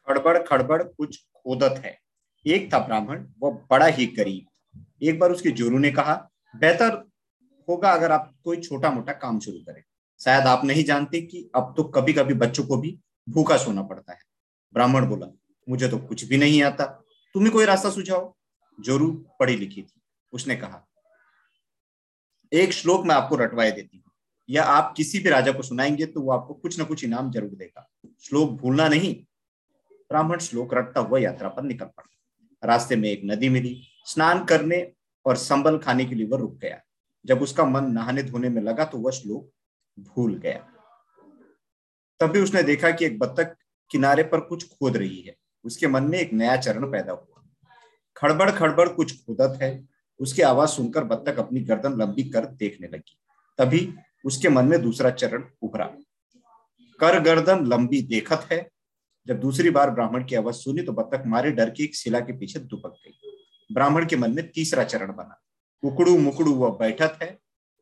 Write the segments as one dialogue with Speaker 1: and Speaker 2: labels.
Speaker 1: खड़बड़ खड़बड़ कुछ खोदत है। एक था ब्राह्मण, वह बड़ा ही गरीब। एक बार उसके जोरू ने कहा, बेहतर होगा अगर आप कोई छोटा मोटा काम शुरू करें। शायद आप नहीं जानते कि अब तो कभी कभी बच्चों को भी भूखा सोना पड़ता है। ब्राह्मण बोला, मुझे तो कुछ भी नहीं आता, तुम्हें कोई रास्ता सुझाओ। जोरू पढ़ी लिखी थी। उसने कहा, एक श्लोक मैं आपको रटवाए देती हूँ। यह आप किसी भी राजा को सुनाएंगे तो वो आपको कुछ ना कुछ इनाम जरूर देगा। श्लोक भूलना नहीं। ब्राह्मण श्लोक रटता हुआ यात्रा पर निकल पड़ा। रास्ते में एक नदी मिली। स्नान करने और संबल खाने के लिए वह रुक गया। जब उसका मन नहाने धोने में लगा तो वह श्लोक भूल गया। तभी उसने देखा कि एक बत्तख किनारे पर कुछ खोद रही है। उसके मन में एक नया चरण पैदा हुआ। खड़बड़ खड़बड़ कुछ खोदत है। उसकी आवाज सुनकर बत्तख अपनी गर्दन लंबी कर देखने लगी। तभी उसके मन में दूसरा चरण उभरा। कर गर्दन लंबी देखत है। जब दूसरी बार ब्राह्मण की आवाज सुनी तो बत्तख मारे डर की एक शिला के पीछे दुबक गई। ब्राह्मण के मन में तीसरा चरण बना। उकड़ू मुकड़ू वह बैठत है।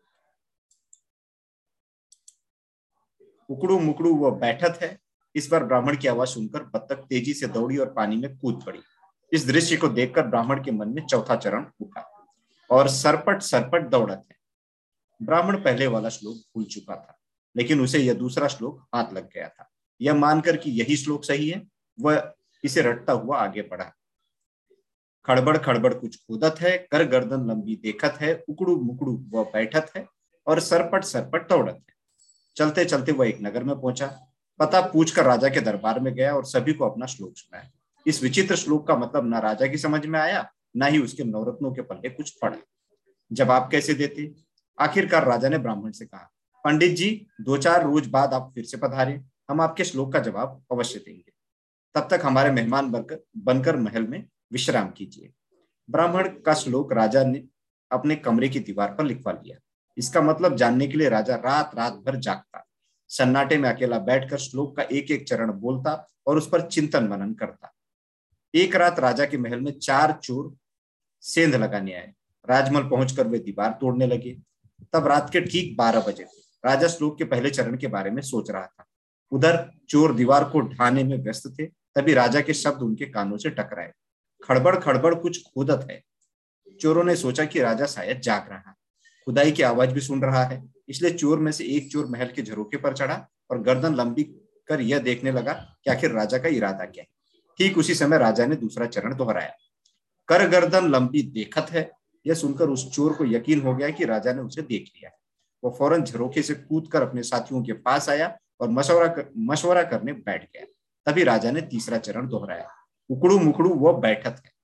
Speaker 1: उकड़ू मुकड़ू वह बैठत है। इस बार ब्राह्मण की आवाज सुनकर बत्तख तेजी से दौड़ी और पानी में कूद पड़ी। इस दृश्य को देखकर ब्राह्मण के मन में चौथा चरण उठा और सरपट सरपट दौड़त है। ब्राह्मण पहले वाला श्लोक भूल चुका था, लेकिन उसे यह दूसरा श्लोक हाथ लग गया था। यह मानकर कि यही श्लोक सही है, वह इसे रटता हुआ आगे बढ़ा। खड़बड़ खड़बड़ कुछ खोदत है, कर गर्दन लंबी देखत है, उकड़ू मुकड़ू वह बैठत है और सरपट सरपट दौड़त है। चलते चलते वह एक नगर में पहुंचा। पता पूछकर राजा के दरबार में गया और सभी को अपना श्लोक सुनाया। इस विचित्र श्लोक का मतलब ना राजा की समझ में आया, ना ही उसके नवरत्नों के पल्ले कुछ पड़ा। जवाब कैसे देते? आखिरकार राजा ने ब्राह्मण से कहा, पंडित जी, 2-4 रोज बाद आप फिर से पधारे, हम आपके श्लोक का जवाब अवश्य देंगे। तब तक हमारे मेहमान बनकर महल में विश्राम कीजिए। ब्राह्मण का श्लोक राजा ने अपने कमरे की दीवार पर लिखवा लिया। इसका मतलब जानने के लिए राजा रात रात भर जागता, सन्नाटे में अकेला बैठकर श्लोक का एक एक चरण बोलता और उस पर चिंतन मनन करता। एक रात राजा के महल में 4 चोर सेंध लगाने आए। राजमहल पहुंचकर वे दीवार तोड़ने लगे। तब रात के ठीक 12 बजे थे। राजा श्लोक के पहले चरण के बारे में सोच रहा था। उधर चोर दीवार को ढाने में व्यस्त थे। तभी राजा के शब्द उनके कानों से टकराए। खड़बड़ खड़बड़ कुछ खोदत है। चोरों ने सोचा कि राजा शायद जाग रहा है, खुदाई की आवाज भी सुन रहा है। इसलिए चोर में से एक चोर महल के झरोके पर चढ़ा और गर्दन लंबी कर यह देखने लगा कि आखिर राजा का इरादा क्या है। ठीक उसी समय राजा ने दूसरा चरण दोहराया। कर गर्दन लंबी देखत है। यह सुनकर उस चोर को यकीन हो गया कि राजा ने उसे देख लिया। वो फौरन झरोखे से कूदकर अपने साथियों के पास आया और मशवरा करने बैठ गया। तभी राजा ने तीसरा चरण दोहराया। उकड़ू मुकड़ू वह बैठत है।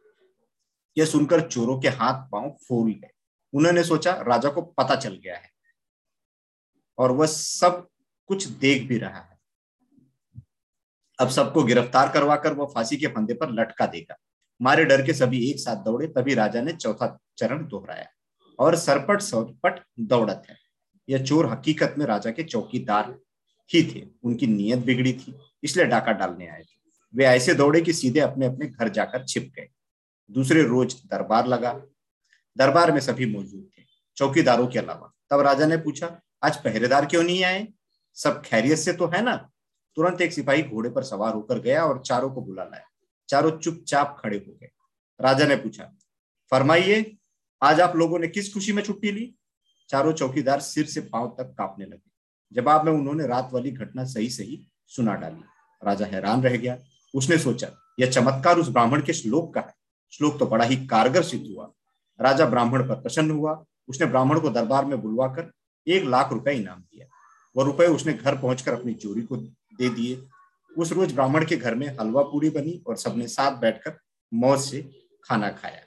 Speaker 1: यह सुनकर चोरों के हाथ पांव फूल गए। उन्होंने सोचा राजा को पता चल गया है और वह सब कुछ देख भी रहा है। अब सबको गिरफ्तार करवाकर वह फांसी के फंदे पर लटका देगा। मारे डर के सभी एक साथ दौड़े। तभी राजा ने चौथा चरण दोहराया और सरपट सरपट दौड़त है। यह चोर हकीकत में राजा के चौकीदार ही थे। उनकी नीयत बिगड़ी थी, इसलिए डाका डालने आए थे। वे ऐसे दौड़े कि सीधे अपने अपने घर जाकर छिप गए। दूसरे रोज दरबार लगा। दरबार में सभी मौजूद थे, चौकीदारों के अलावा। तब राजा ने पूछा, आज पहरेदार क्यों नहीं आए? सब खैरियत से तो है ना? तुरंत एक सिपाही घोड़े पर सवार होकर गया और चारों को बुला लाया। चारों चुपचाप खड़े हो गए। राजा ने पूछा, फरमाइए, आज आप लोगों ने किस खुशी में छुट्टी ली? चारों चौकीदार सिर से पांव तक कांपने लगे। जवाब में उन्होंने रात वाली घटना सही सही सुना डाली। राजा हैरान रह गया। उसने सोचा, यह चमत्कार उस ब्राह्मण के श्लोक का है। श्लोक तो बड़ा ही कारगर सिद्ध हुआ। राजा ब्राह्मण पर प्रसन्न हुआ। उसने ब्राह्मण को दरबार में बुलवाकर 1 लाख रुपए इनाम दिया। वह रुपए उसने घर पहुंचकर अपनी चोरी को दे दिए। उस रोज ब्राह्मण के घर में हलवा पूरी बनी और सबने साथ बैठकर मौज से खाना खाया।